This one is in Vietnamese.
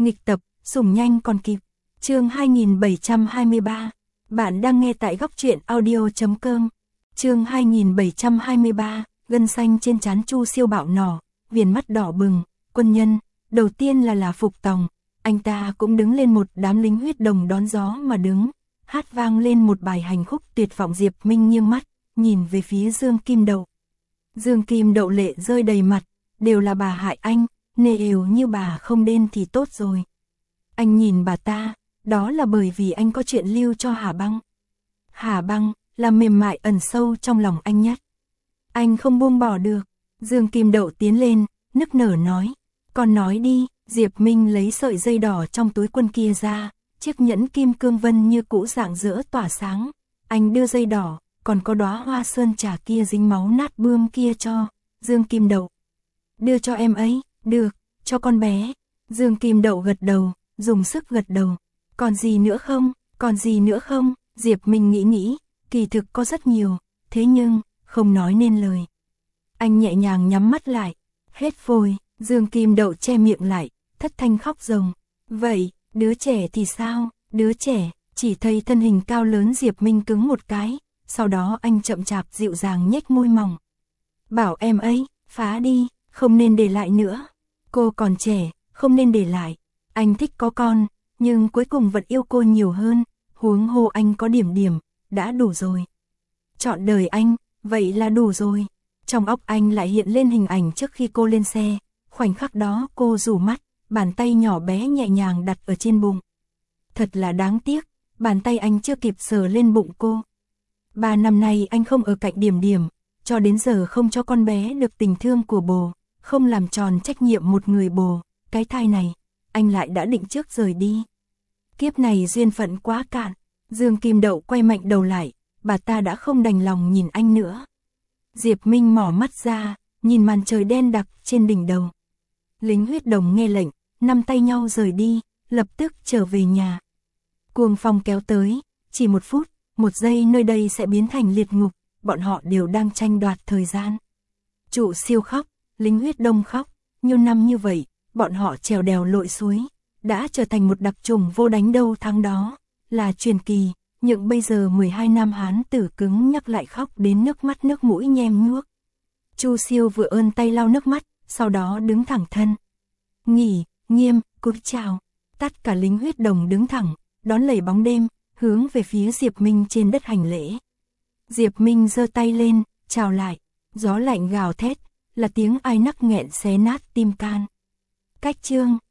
Nghịch tập, sủng nhanh còn kịp. Chương 2723. Bạn đang nghe tại góc truyện audio.com. Chương 2723, gân xanh trên trán Chu Siêu bạo nỏ, viền mắt đỏ bừng, quân nhân, đầu tiên là Phục Tòng, anh ta cũng đứng lên, một đám lính huyết đồng đón gió mà đứng, hát vang lên một bài hành khúc tuyệt vọng. Diệp Minh nghiêng mắt, nhìn về phía Dương Kim Đậu. Dương Kim Đậu lệ rơi đầy mặt, đều là bà hại anh, nếu như bà không đến thì tốt rồi. Anh nhìn bà ta, đó là bởi vì anh có chuyện lưu cho Hà Băng. Hà Băng là mềm mại ẩn sâu trong lòng anh nhất. Anh không buông bỏ được. Dương Kim Đậu tiến lên, nức nở nói. Con nói đi. Diệp Minh lấy sợi dây đỏ trong túi quân kia ra, chiếc nhẫn kim cương vân như cũ rạng rỡ tỏa sáng. Anh đưa dây đỏ, còn có đóa hoa sơn trà kia dính máu nát bươm kia cho Dương Kim Đậu. Đưa cho em ấy. Được, cho con bé. Dương Kim Đậu gật đầu, dùng sức gật đầu. Còn gì nữa không? Còn gì nữa không? Diệp Minh nghĩ, kỳ thực có rất nhiều, thế nhưng, không nói nên lời. Anh nhẹ nhàng nhắm mắt lại. Hết vội. Dương Kim Đậu che miệng lại, thất thanh khóc ròng. Vậy, đứa trẻ thì sao? Đứa trẻ, chỉ thấy thân hình cao lớn Diệp Minh cứng một cái, sau đó anh chậm chạp dịu dàng nhếch môi mỏng. Bảo em ấy, phá đi, không nên để lại nữa. Cô còn trẻ, không nên để lại. Anh thích có con, nhưng cuối cùng vẫn yêu cô nhiều hơn, huống hồ anh có điểm, đã đủ rồi. Chọn đời anh, vậy là đủ rồi. Trong óc anh lại hiện lên hình ảnh trước khi cô lên xe, khoảnh khắc đó cô rủ mắt, bàn tay nhỏ bé nhẹ nhàng đặt ở trên bụng. Thật là đáng tiếc, bàn tay anh chưa kịp sờ lên bụng cô. 3 năm nay anh không ở cạnh Điểm, cho đến giờ không cho con bé được tình thương của bồ, không làm tròn trách nhiệm một người bồ, cái thai này, anh lại đã định trước rời đi. Kiếp này duyên phận quá cạn. Dương Kim Đậu quay mạnh đầu lại, bà ta đã không đành lòng nhìn anh nữa. Diệp Minh mỏ mắt ra, nhìn màn trời đen đặc trên đỉnh đầu. Lính huyết đồng nghe lệnh, nắm tay nhau rời đi, lập tức trở về nhà. Cuồng phong kéo tới, chỉ 1 phút, 1 giây nơi đây sẽ biến thành liệt ngục, bọn họ đều đang tranh đoạt thời gian. Trụ Siêu khóc, lính huyết đông khóc, nhiều năm như vậy, bọn họ trèo đèo lội suối, đã trở thành một đặc trùng vô đánh đâu thắng đó, là truyền kỳ, nhưng bây giờ 12 nam hán tử cứng nhắc lại khóc đến nước mắt nước mũi nhem nhuốc. Chu Siêu vừa ơn tay lau nước mắt, sau đó đứng thẳng thân. Nghỉ, nghiêm, cúi chào. Tất cả lính huyết đồng đứng thẳng, đón lầy bóng đêm, hướng về phía Diệp Minh trên đất hành lễ. Diệp Minh giơ tay lên, chào lại, gió lạnh gào thét, là tiếng ai nắc nghẹn xé nát tim can. Cách chương